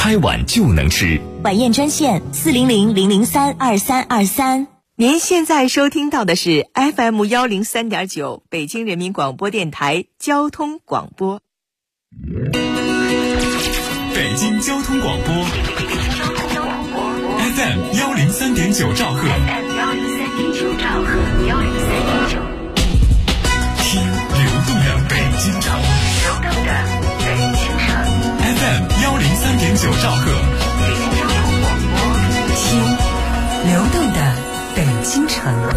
拍碗就能吃。 晚宴专线400-003-2323。 您现在收听到的是 FM103.9 北京人民广播电台交通广播。 北京交通广播 FM103.9 兆赫，听流动的北京城FM103.9 兆赫， 听流动的北京城。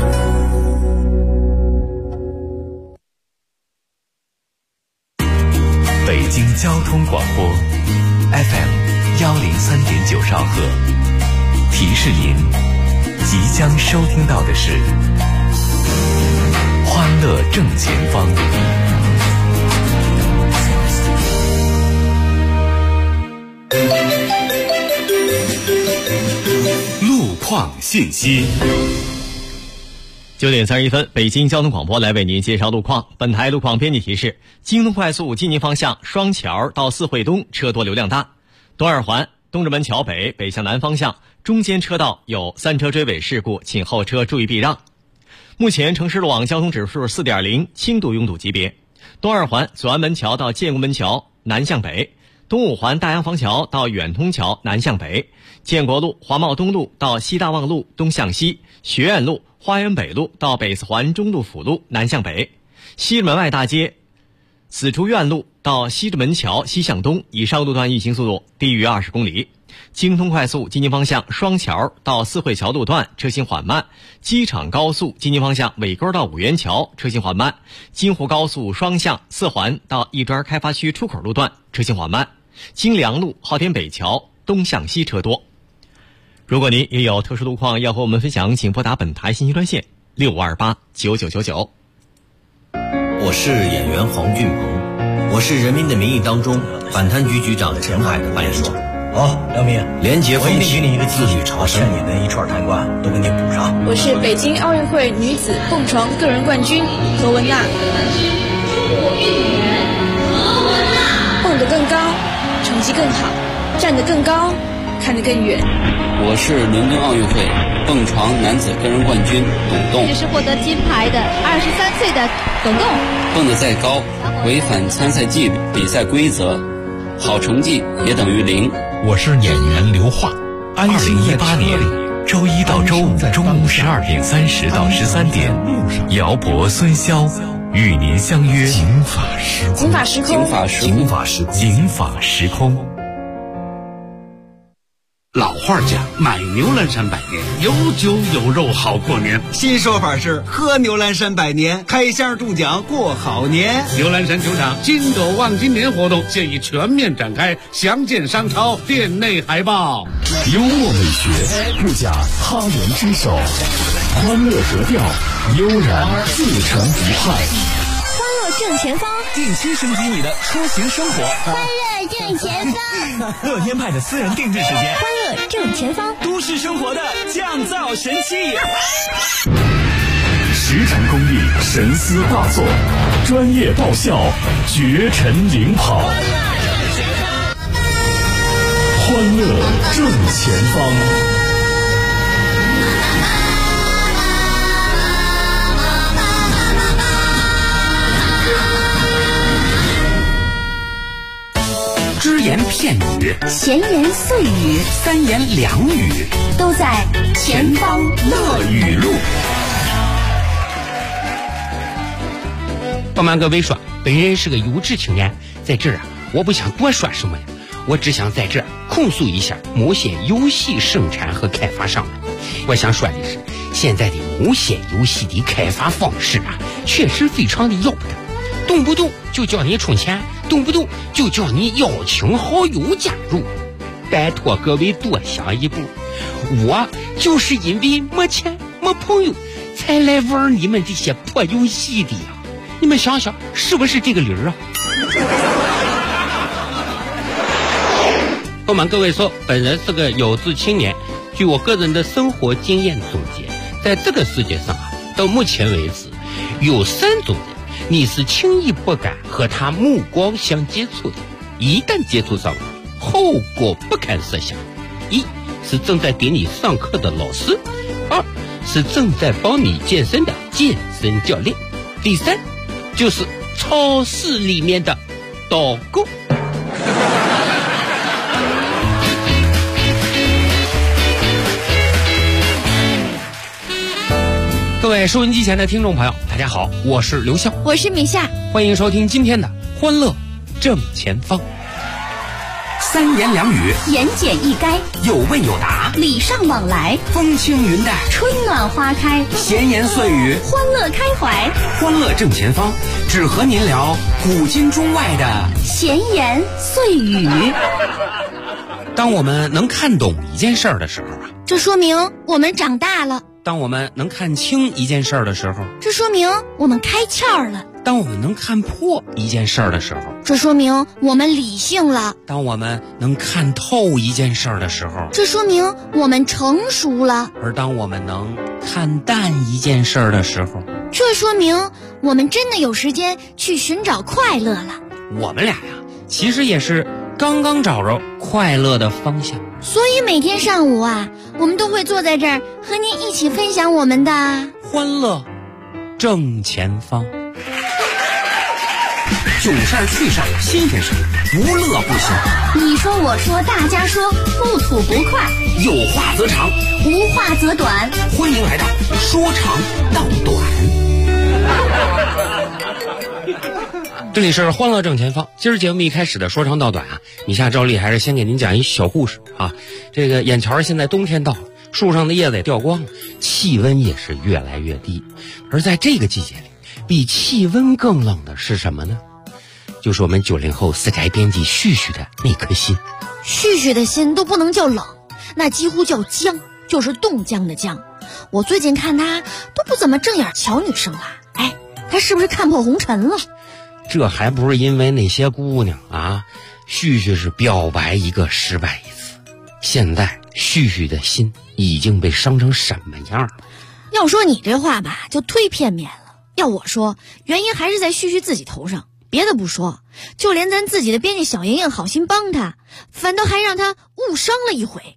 北京交通广播 FM103.9 兆赫，提示您即将收听到的是欢乐正前方。路况信息。 9点31分，北京交通广播来为您介绍路况。本台路况编辑提示：京东快速济宁方向双桥到四惠东车多流量大；东二环东直门桥北北向南方向中间车道有3车追尾事故，请后车注意避让。目前城市路网交通指数 4.0， 轻度拥堵级别。东二环左安门桥到建国门桥南向北，东五环大洋坊桥到远通桥南向北，建国路华贸东路到西大望路东向西，学院路花园北路到北四环中路辅路南向北，西直门外大街紫竹院路到西直门桥西向东，以上路段运行速度低于20公里。京通快速济宁方向双桥到四惠桥路段车行缓慢，机场高速济宁方向尾沟到五元桥车行缓慢，京沪高速双向四环到亦庄开发区出口路段车行缓慢，京良路昊天北桥东向西车多。如果您也有特殊路况要和我们分享，请拨打本台信息专线65289999。 我是演员黄俊鹏，我是《人民的名义》当中反贪局局长陈海的扮演者。 好，梁明， 廉洁风气， 给你一个自律朝欠你的一串贪官都给你补上。 我是北京奥运会女子蹦床个人冠军何文娜，蹦得更高，成绩更好，站得更高，看得更远。 我是伦敦奥运会蹦床男子个人冠军董栋。 这是获得金牌的23岁的董栋。 蹦得再高，违反参赛纪律、比赛规则，好成绩也等于0。 我是演员刘化。2018年周一到周五中午12点30到13点，姚博、孙潇与您相约警法时空。 警法时空， 警法时空， 警法时空，警法时空。 老话讲，买牛栏山百年，有酒有肉好过年。 新说法是喝牛栏山百年，开箱中奖过好年。 牛栏山球场金狗望金年活动现已全面展开，详见商超店内海报。 幽默美学，不假他人之手，欢乐格调，悠然自成一派。 欢乐正前方， 定期升级你的出行生活。 欢乐正前方， 乐天派的私人定制时间。 欢乐正前方， 都市生活的降噪神器。石城工艺神思大作，专业爆笑，绝尘领跑。欢乐正前方。 只言片语， 闲言碎语， 三言两语， 都在前方乐语录。 不瞒各位说，本人是个优质青年，在这儿我不想多说什么呀，我只想在这儿控诉一下某些游戏生产和开发商们。我想说的是，现在的某些游戏的开发方式确实非常的要不得，动不动就叫你充钱，动不动就叫你邀请好友加入。拜托各位多想一步，我就是因为没钱没朋友才来玩你们这些破游戏的呀！你们想想是不是这个理儿啊？不瞒各位说，本人是个有志青年，据我个人的生活经验总结，在这个世界上到目前为止有3种人你是轻易不敢和他目光相接触的，一旦接触上了， 后果不堪设想。一是正在给你上课的老师，二是正在帮你健身的健身教练，第三就是超市里面的导购。各位收音机前的听众朋友，大家好，我是刘笑， 我是米夏， 欢迎收听今天的欢乐正前方。 三言两语， 言简意赅， 有问有答， 礼尚往来， 风轻云淡， 春暖花开， 闲言碎语， 欢乐开怀。 欢乐正前方，只和您聊古今中外的闲言碎语。 当我们能看懂一件事儿的时候啊， 这说明我们长大了； 当我们能看清一件事儿的时候， 这说明我们开窍了； 当我们能看破一件事儿的时候， 这说明我们理性了； 当我们能看透一件事儿的时候， 这说明我们成熟了； 而当我们能看淡一件事儿的时候， 这说明我们真的有时间去寻找快乐了。 我们俩呀，其实也是刚刚找着快乐的方向。 所以每天上午啊，我们都会坐在这儿和您一起分享我们的欢乐正前方。 囧事儿趣事儿新鲜事儿，无乐不休。 你说我说大家说，不吐不快， 有话则长， 无话则短。 欢迎来到说长道短。 这里是欢乐正前方，今儿节目一开始的说长道短啊，米夏照例还是先给您讲一小故事啊。这个眼瞧现在冬天到了，树上的叶子也掉光了，气温也是越来越低。而在这个季节里，比气温更冷的是什么呢？就是我们90后死宅编辑旭旭的那颗心。 旭旭的心都不能叫冷，那几乎叫僵，就是冻僵的僵。我最近看他都不怎么正眼瞧女生了，哎，他是不是看破红尘了？ 这还不是因为那些姑娘啊，旭旭是表白一个失败一次。现在旭旭的心已经被伤成什么样了？ 要说你这话吧，就忒片面了。要我说，原因还是在旭旭自己头上。别的不说，就连咱自己的编辑小莹莹好心帮他，反倒还让他误伤了一回。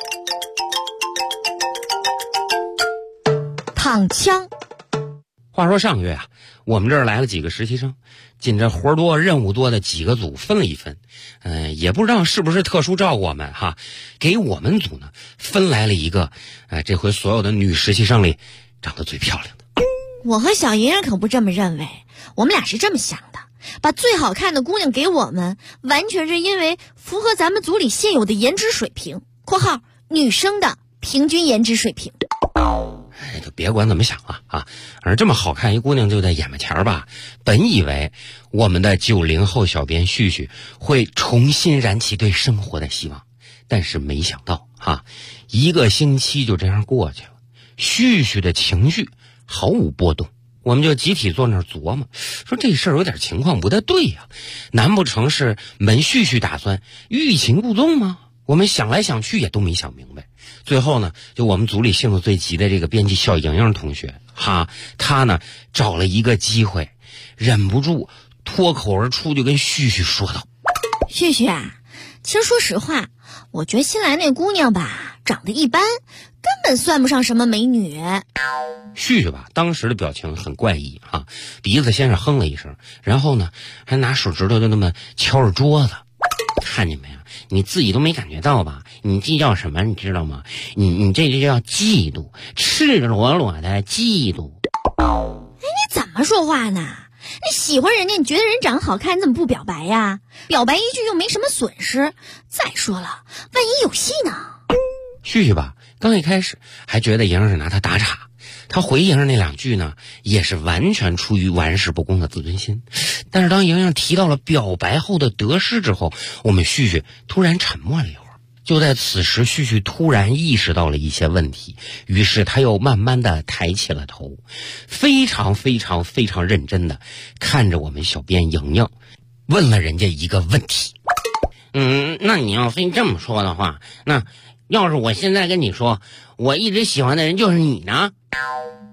躺枪。 话说上个月啊，我们这儿来了几个实习生，紧着活多任务多的几个组分了一分，也不知道是不是特殊照顾我们哈，给我们组呢分来了一个，这回所有的女实习生里长得最漂亮的。 我和小莹莹可不这么认为，我们俩是这么想的，把最好看的姑娘给我们，完全是因为符合咱们组里现有的颜值水平（括号女生的平均颜值水平）。 哎，就别管怎么想了啊！而这么好看一姑娘就在眼巴前吧，本以为我们的90后小编旭旭会重新燃起对生活的希望，但是没想到啊，一个星期就这样过去了，旭旭的情绪毫无波动。我们就集体坐那儿琢磨，说这事儿有点情况不太对呀，难不成是门旭旭打算欲擒故纵吗？我们想来想去也都没想明白。最后呢，就我们组里性子最急的这个编辑小莹莹同学哈，她呢找了一个机会，忍不住脱口而出就跟旭旭说道： 旭旭啊，其实说实话，我觉得新来那姑娘吧，长得一般，根本算不上什么美女。 旭旭吧，当时的表情很怪异啊，鼻子先是哼了一声，然后呢，还拿手指头就那么敲着桌子。看见没有？你自己都没感觉到吧？你这叫什么？你知道吗？你这就叫嫉妒，赤裸裸的嫉妒。 哎，你怎么说话呢？你喜欢人家，你觉得人长得好看，你怎么不表白呀？表白一句又没什么损失。再说了，万一有戏呢？ 旭旭吧，刚一开始还觉得莹儿是拿他打岔，他回莹儿那两句呢，也是完全出于玩世不恭的自尊心。但是当莹莹提到了表白后的得失之后，我们旭旭突然沉默了一会儿。就在此时，旭旭突然意识到了一些问题，于是他又慢慢的抬起了头，非常非常非常认真的看着我们小编莹莹，问了人家一个问题。那你要非这么说的话，那要是我现在跟你说我一直喜欢的人就是你呢？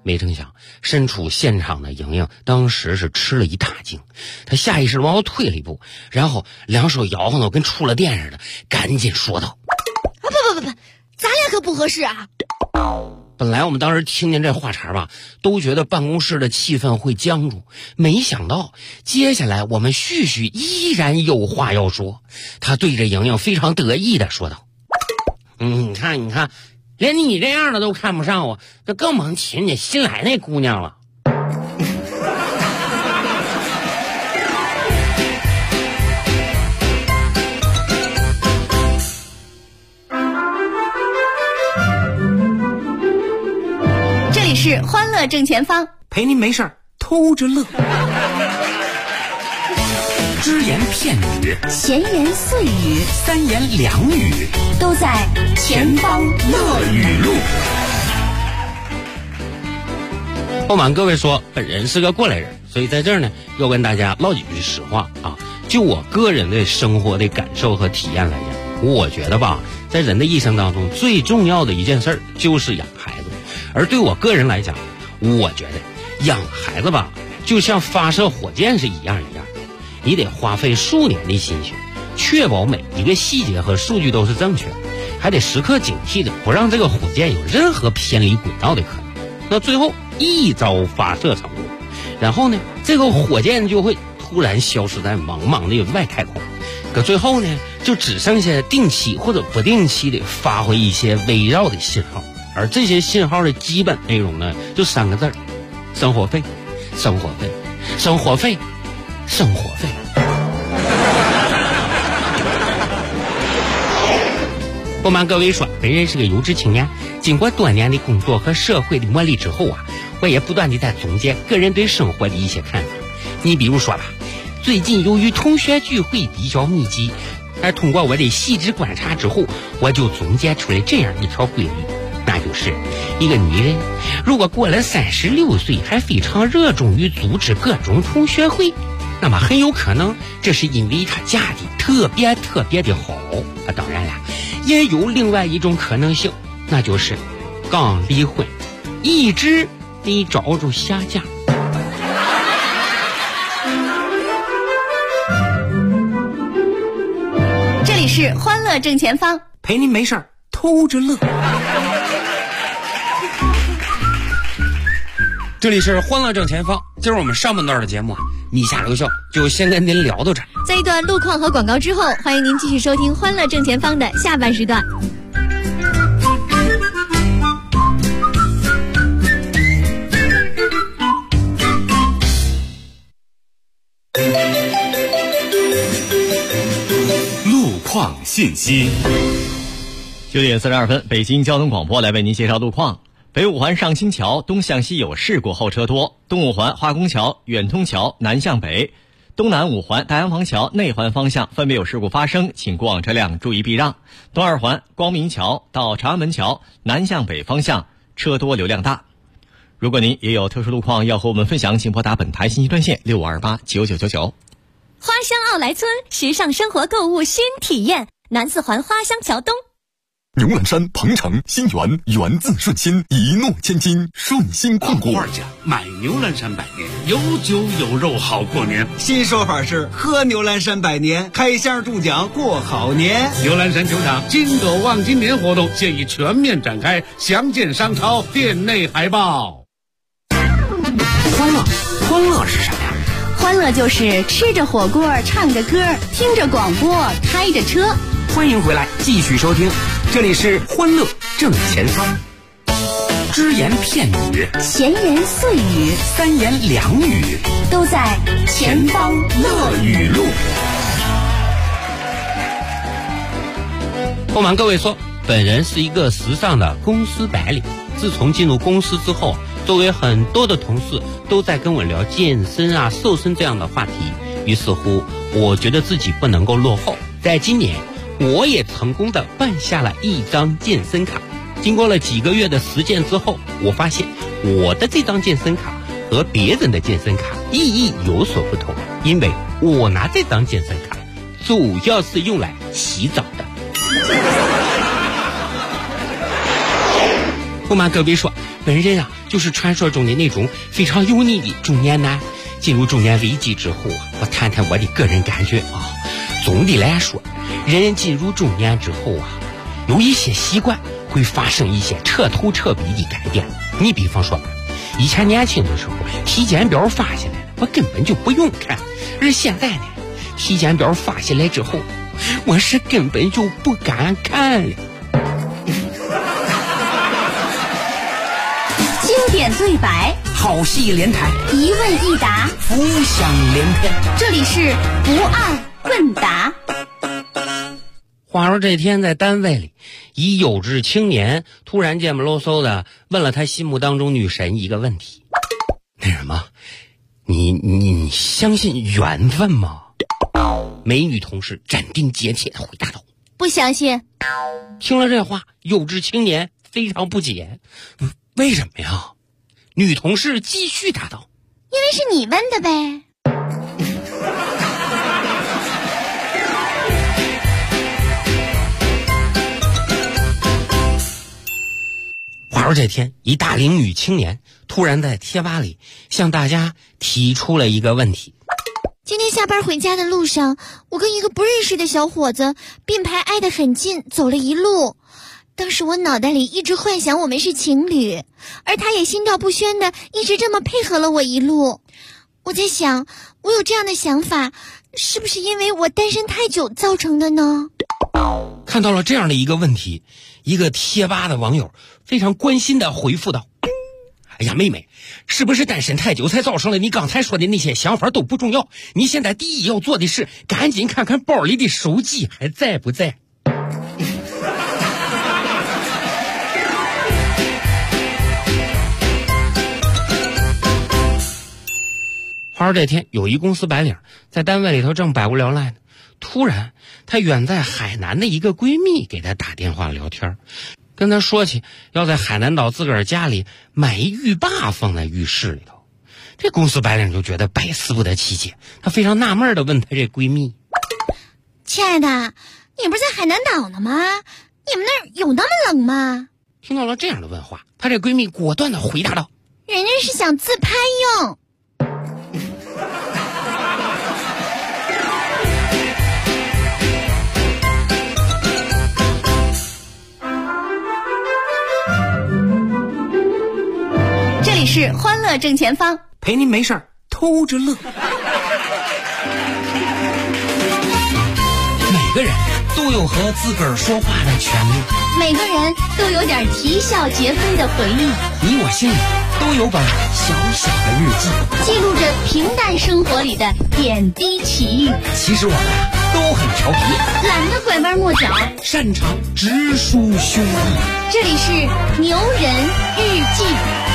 没成想，身处现场的莹莹当时是吃了一大惊，她下意识往后退了一步，然后两手摇晃的跟触了电似的，赶紧说道：“ 不，咱俩可不合适啊！” 本来我们当时听见这话茬吧，都觉得办公室的气氛会僵住，没想到接下来我们旭旭依然有话要说。他对着莹莹非常得意的说道：“你看，连你这样的都看不上我，这更甭提人家新来那姑娘了。” 这里是欢乐正前方， 陪您没事偷着乐。 只言片语， 闲言碎语， 三言两语， 都在前方乐语录。 不瞒各位说，本人是个过来人，所以在这儿呢，要跟大家唠几句实话啊。就我个人的生活的感受和体验来讲，我觉得吧，在人的一生当中，最重要的一件事就是养孩子。而对我个人来讲，我觉得养孩子吧，就像发射火箭是一样，你得花费数年的心血，确保每一个细节和数据都是正确的，还得时刻警惕的不让这个火箭有任何偏离轨道的可能。那最后一招发射成功，然后呢，这个火箭就会突然消失在茫茫的外太空。可最后呢，就只剩下定期或者不定期的发回一些微绕的信号，而这些信号的基本内容呢，就3个字：生活费，生活费，生活费，生活费。不瞒各位说，本人是个有志青年，经过多年的工作和社会的磨砺之后啊，我也不断的在总结个人对生活的一些看法。你比如说吧，最近由于同学聚会比较密集，而通过我的细致观察之后，我就总结出了这样一条规律，那就是一个女人如果过了36岁还非常热衷于组织各种同学会，那么很有可能这是因为她嫁的特别的好啊。当然了，也有另外一种可能性，那就是刚离婚，一直没找着下家。 这里是欢乐正前方， 陪您没事偷着乐。 这里是欢乐正前方，今儿我们上半段的节目你下留校就先跟您聊到这儿。 在一段路况和广告之后，欢迎您继续收听欢乐正前方的下半时段。 路况信息。 9点42分，北京交通广播来为您介绍路况。北五环上新桥东向西有事故，后车多；东五环化工桥远通桥南向北，东南五环大洋坊桥内环方向分别有事故发生，请过往车辆注意避让。东二环光明桥到长安门桥南向北方向车多流量大。如果您也有特殊路况要和我们分享，请拨打本台信息专线65289999。 花乡奥莱村，时尚生活购物新体验，南四环花乡桥东。 牛栏山、鹏城、新源，源自顺心，一诺千金，顺心控股。 二家买牛栏山百年，有酒有肉好过年。 新说法是喝牛栏山百年，开箱中奖过好年。 牛栏山球场金斗望今年活动现已全面展开，详见商超店内海报。 欢乐是什么呀？ 欢乐就是吃着火锅，唱着歌，听着广播，开着车。 欢迎回来，继续收听，这里是欢乐正前方。 只言片语， 闲言碎语， 三言两语， 都在前方乐语录。 不瞒各位说，本人是一个时尚的公司白领。自从进入公司之后，周围很多的同事都在跟我聊健身啊、瘦身这样的话题，于是乎，我觉得自己不能够落后。在今年，我也成功的办下了一张健身卡。经过了几个月的实践之后，我发现我的这张健身卡和别人的健身卡意义有所不同，因为我拿这张健身卡主要是用来洗澡的。 不瞒各位说，本人啊就是传说中的那种非常油腻的中年男。进入中年危机之后啊，我谈谈我的个人感觉啊。总的来说，人进入中年之后啊，有一些习惯会发生一些彻头彻尾的改变。你比方说，以前年轻的时候，体检表发下来我根本就不用看，而现在呢，体检表发下来之后，我是根本就不敢看了。 经典对白， 好戏连台， 一问一答， 浮想联翩。 这里是不二问答。 话说这天在单位里，一有志青年突然间不啰嗦的问了他心目当中女神一个问题：那什么，你相信缘分吗？美女同事斩钉截铁的回答道： 不相信。 听了这话，有志青年非常不解，为什么呀？女同事继续答道： 因为是你问的呗。 话说这天，一大龄女青年突然在贴吧里向大家提出了一个问题： 今天下班回家的路上，我跟一个不认识的小伙子并排挨得很近，走了一路。当时我脑袋里一直幻想我们是情侣，而他也心照不宣的一直这么配合了我一路。我在想，我有这样的想法，是不是因为我单身太久造成的呢？ 看到了这样的一个问题，一个贴吧的网友非常关心的回复道：哎呀妹妹，是不是单身太久才造成了你刚才说的那些想法都不重要，你现在第一要做的是赶紧看看包里的手机还在不在。话说这天，有一公司白领在单位里头正百无聊赖呢，突然她远在海南的一个闺蜜给她打电话聊天，跟她说起要在海南岛自个儿家里买一浴霸放在浴室里头。这公司白领就觉得百思不得其解，她非常纳闷的问她这闺蜜： 亲爱的，你不是在海南岛呢吗？你们那儿有那么冷吗？ 听到了这样的问话，她这闺蜜果断的回答道： 人家是想自拍用。 这里是欢乐正前方， 陪您没事儿偷着乐。每个人都有和自个儿说话的权利， 每个人都有点啼笑皆非的回忆。 你我心里都有本小小的日记， 记录着平淡生活里的点滴奇遇。 其实我们都很调皮， 懒得拐弯抹角， 擅长直抒胸臆。 这里是牛人日记。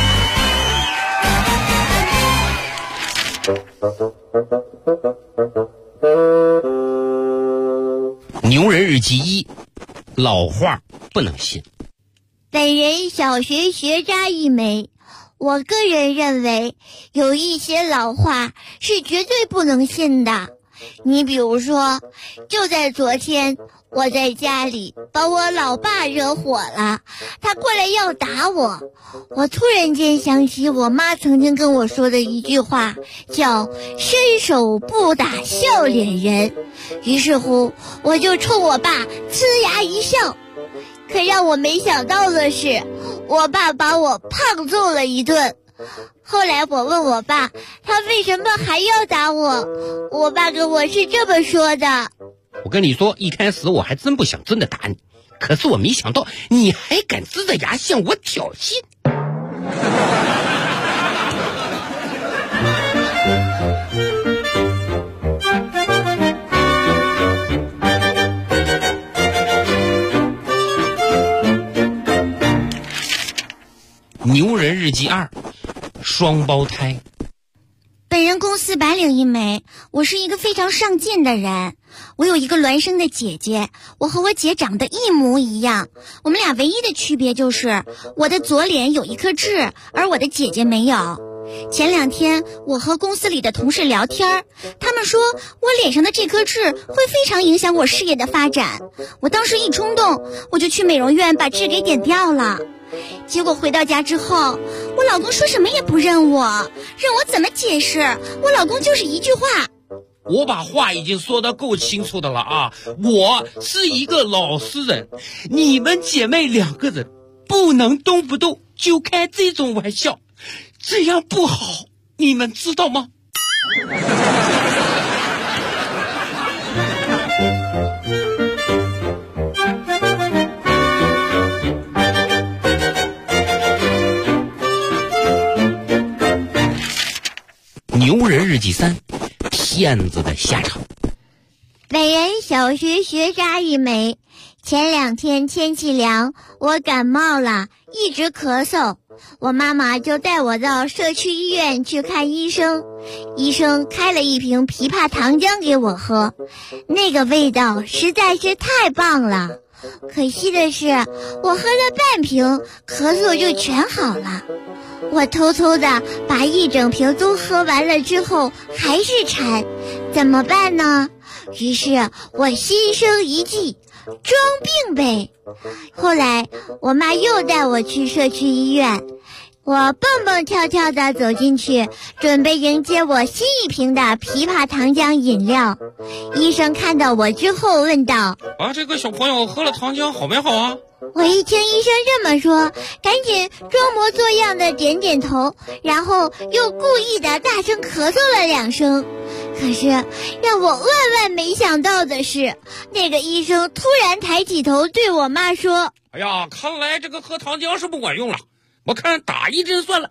牛人日记1，老话不能信。 本人小学学渣一枚，我个人认为有一些老话是绝对不能信的。你比如说，就在昨天，我在家里把我老爸惹火了，他过来要打我。我突然间想起我妈曾经跟我说的一句话，叫伸手不打笑脸人。于是乎，我就冲我爸呲牙一笑。可让我没想到的是，我爸把我胖揍了一顿。后来我问我爸，他为什么还要打我？我爸跟我是这么说的： 我跟你说，一开始我还真不想真的打你，可是我没想到你还敢呲着牙向我挑衅。牛人日记2，双胞胎。 本人公司白领一枚，我是一个非常上进的人。我有一个孪生的姐姐，我和我姐长得一模一样。我们俩唯一的区别就是我的左脸有一颗痣，而我的姐姐没有。前2天我和公司里的同事聊天，他们说我脸上的这颗痣会非常影响我事业的发展。我当时一冲动，我就去美容院把痣给点掉了。 结果回到家之后，我老公说什么也不认我，让我怎么解释？我老公就是一句话。 我把话已经说得够清楚的了啊！我是一个老实人，你们姐妹2个人不能动不动就开这种玩笑，这样不好，你们知道吗？牛人日记3，骗子的下场。 本人小学学渣一枚，前2天天气凉，我感冒了，一直咳嗽，我妈妈就带我到社区医院去看医生。医生开了一瓶枇杷糖浆给我喝，那个味道实在是太棒了。可惜的是，我喝了半瓶，咳嗽就全好了。我偷偷的把1整瓶都喝完了之后，还是馋，怎么办呢？于是我心生一计，装病呗。后来我妈又带我去社区医院，我蹦蹦跳跳的走进去，准备迎接我新一瓶的枇杷糖浆饮料。医生看到我之后问道： 这个小朋友喝了糖浆好没好啊？ 我一听医生这么说，赶紧装模作样的点点头，然后又故意的大声咳嗽了2声。可是让我万万没想到的是，那个医生突然抬起头对我妈说： 哎呀，看来这个喝糖浆是不管用了，我看打1针算了。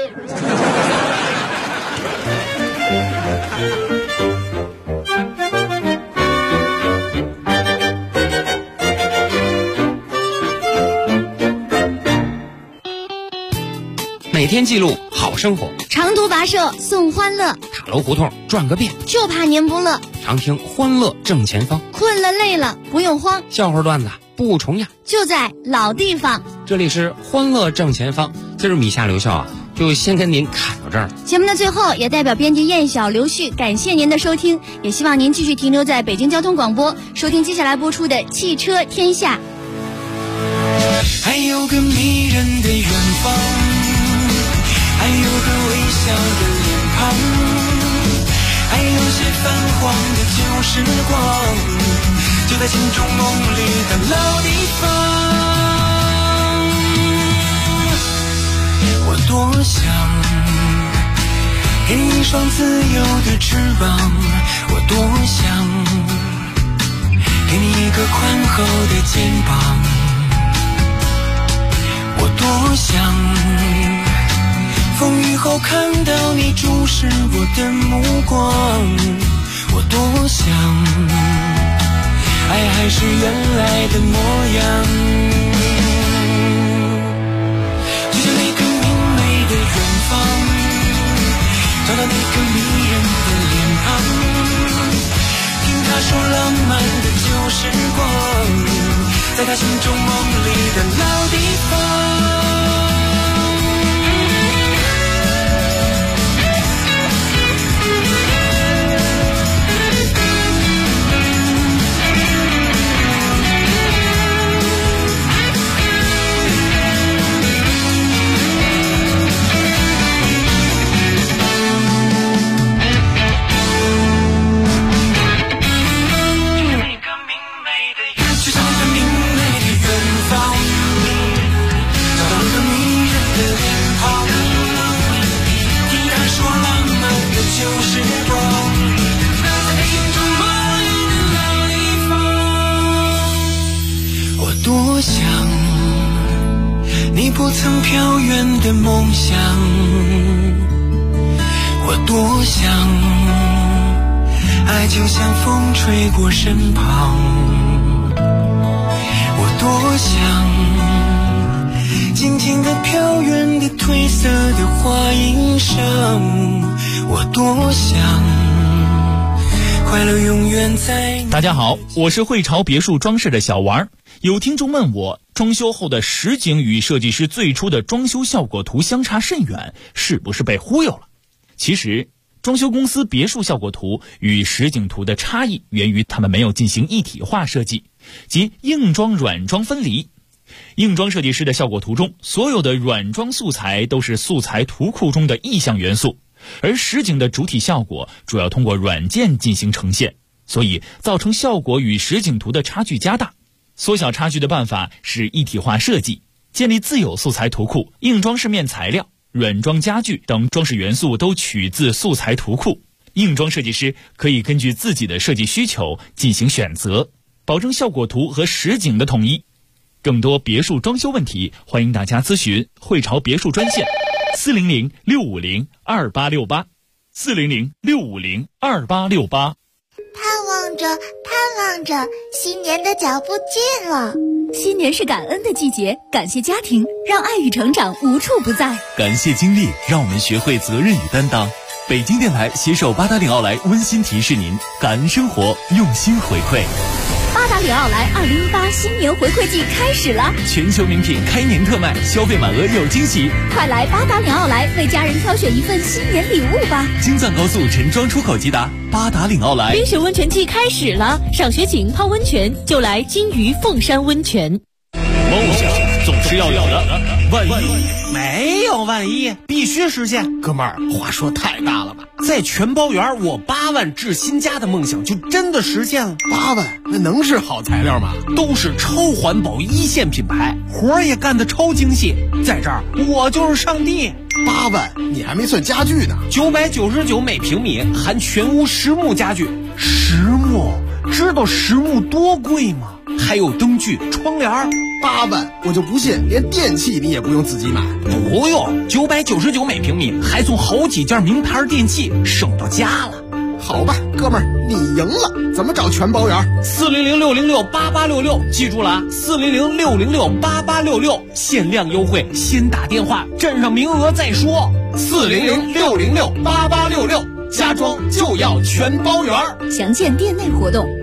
每天记录好生活， 长途跋涉送欢乐， 塔楼胡同转个遍， 就怕您不乐。 常听欢乐正前方， 困了累了不用慌， 笑话段子不重样， 就在老地方。 这里是欢乐正前方，今儿米夏留校就先跟您侃到这儿了。 节目的最后，也代表编辑燕晓、刘旭感谢您的收听，也希望您继续停留在北京交通广播，收听接下来播出的《汽车天下》。 还有个迷人的远方，还有个微笑的脸庞，还有些泛黄的旧时光，就在心中梦里的老地方。我多想给你一双自由的翅膀，我多想给你一个宽厚的肩膀，我多想风雨后看到你注视我的目光，我多想爱还是原来的模样，就像那个明媚的远方，找到那个迷人的脸庞，听他说浪漫的旧时光，在他心中梦里的老地方。不曾飘远的梦想，我多想爱就像风吹过身旁，我多想静静的飘远的褪色的花影上，我多想快乐永远在。 大家好，我是会潮别墅装饰的小王。有听众问我，装修后的实景与设计师最初的装修效果图相差甚远，是不是被忽悠了？其实装修公司别墅效果图与实景图的差异源于他们没有进行一体化设计，即硬装软装分离。 硬装设计师的效果图中，所有的软装素材都是素材图库中的意象元素，而实景的主体效果主要通过软件进行呈现，所以造成效果与实景图的差距加大。缩小差距的办法是一体化设计，建立自有素材图库，硬装饰面材料、软装家具等装饰元素都取自素材图库。硬装设计师可以根据自己的设计需求进行选择，保证效果图和实景的统一。更多别墅装修问题，欢迎大家咨询汇潮别墅专线400-650-2868 400-650-2868。 盼望着，新年的脚步近了。 新年是感恩的季节，感谢家庭，让爱与成长无处不在； 感谢经历，让我们学会责任与担当。北京电台携手八达岭奥莱温馨提示您：感恩生活，用心回馈。 八达岭奥莱2018新年回馈季开始了， 全球名品开年特卖，消费满额有惊喜。 快来八达岭奥莱为家人挑选一份新年礼物吧！ 京藏高速陈庄出口即达，八达岭奥莱。 冰雪温泉季开始了，上学景泡温泉就来金鱼凤山温泉。 梦想总是要有的，万一没有万一，必须实现。哥们儿，话说太大了吧？在全包园，我8万置新家的梦想就真的实现了。 8万，那能是好材料吗？ 都是超环保一线品牌，活儿也干得超精细。在这儿，我就是上帝。 8万，你还没算家具呢。 999每平米，含全屋实木家具。实木，知道实木多贵吗？还有灯具、窗帘。 8万，我就不信连电器你也不用自己买。 不用，999每平米，还送好几件名牌电器，省到家了。 好吧，哥们儿，你赢了。怎么找全包园 ？400-606-8866，记住了啊，400-606-8866，限量优惠，先打电话，占上名额再说。400-606-8866，家装就要全包园。 详见店内活动。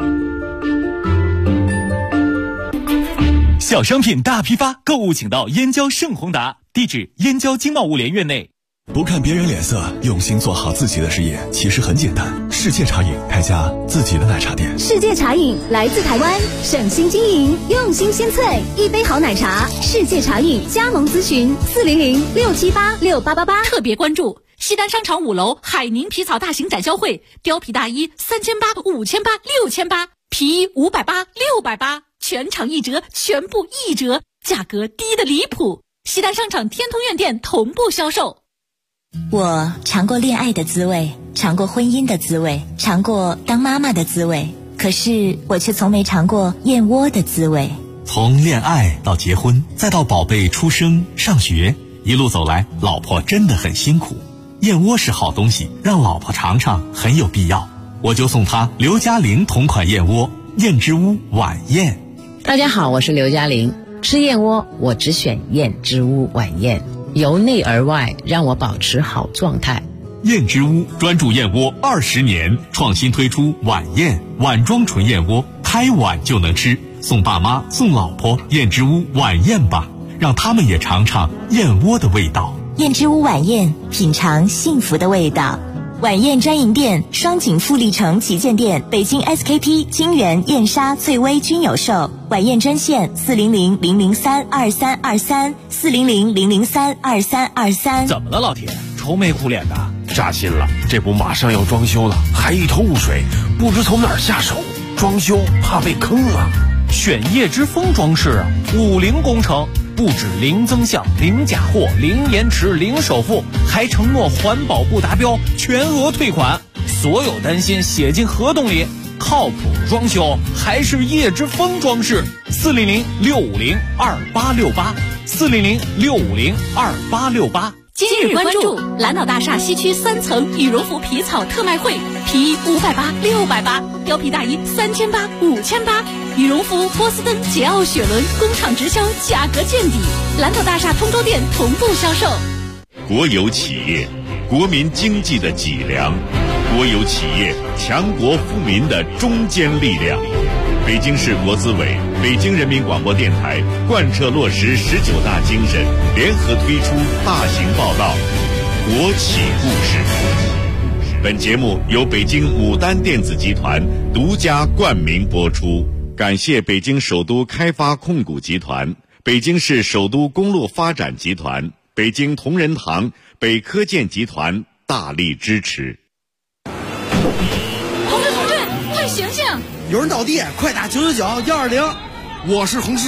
小商品大批发，购物请到燕郊盛宏达，地址燕郊经贸物联院内。 不看别人脸色，用心做好自己的事业，其实很简单。世界茶饮开家自己的奶茶店。 世界茶饮来自台湾，省心经营，用心鲜萃，一杯好奶茶。世界茶饮加盟咨询400-678-6888。特别关注西单商场5楼海宁皮草大型展销会，貂皮大衣3800、5800、6800，皮衣580、680，全场1折，全部1折，价格低得离谱。西单商场天通苑店同步销售。 我尝过恋爱的滋味，尝过婚姻的滋味，尝过当妈妈的滋味，可是我却从没尝过燕窝的滋味。 从恋爱到结婚，再到宝贝出生上学，一路走来，老婆真的很辛苦。燕窝是好东西，让老婆尝尝很有必要。我就送她刘嘉玲同款燕窝，燕之屋晚宴。 大家好，我是刘嘉玲。吃燕窝，我只选燕之屋晚宴，由内而外让我保持好状态。 燕之屋专注燕窝20年，创新推出晚宴碗装纯燕窝，开碗就能吃，送爸妈送老婆燕之屋晚宴吧，让他们也尝尝燕窝的味道。 燕之屋晚宴，品尝幸福的味道。晚宴专营店双井富力城旗舰店、北京 SKP、金源、燕莎、翠微均有售。晚宴专线400-003-2323 400-003-2323。 怎么了，老铁？愁眉苦脸的？ 扎心了，这不马上要装修了，还一头雾水，不知从哪儿下手。装修怕被坑啊。 选叶之峰装饰啊，50工程，不止零增项、零假货、零延迟、零首付，还承诺环保不达标全额退款，所有担心写进合同里。靠谱装修还是叶之峰装饰。400-650-2868 400-650-2868。 今日关注蓝岛大厦西区3层羽绒服皮草特卖会，皮衣580、680，貂皮大衣3800、5800，羽绒服波司登、捷奥雪伦工厂直销，价格见底。蓝岛大厦通州店同步销售。 国有企业，国民经济的脊梁；国有企业，强国富民的中坚力量。北京市国资委、北京人民广播电台贯彻落实19大精神，联合推出大型报道《国企故事》。本节目由北京牡丹电子集团独家冠名播出，感谢北京首都开发控股集团、北北京市首都公路发展集团、北京同仁堂、北科建集团大力支持。 同志，快醒醒！ 有人倒地，快打999-120。 我是红十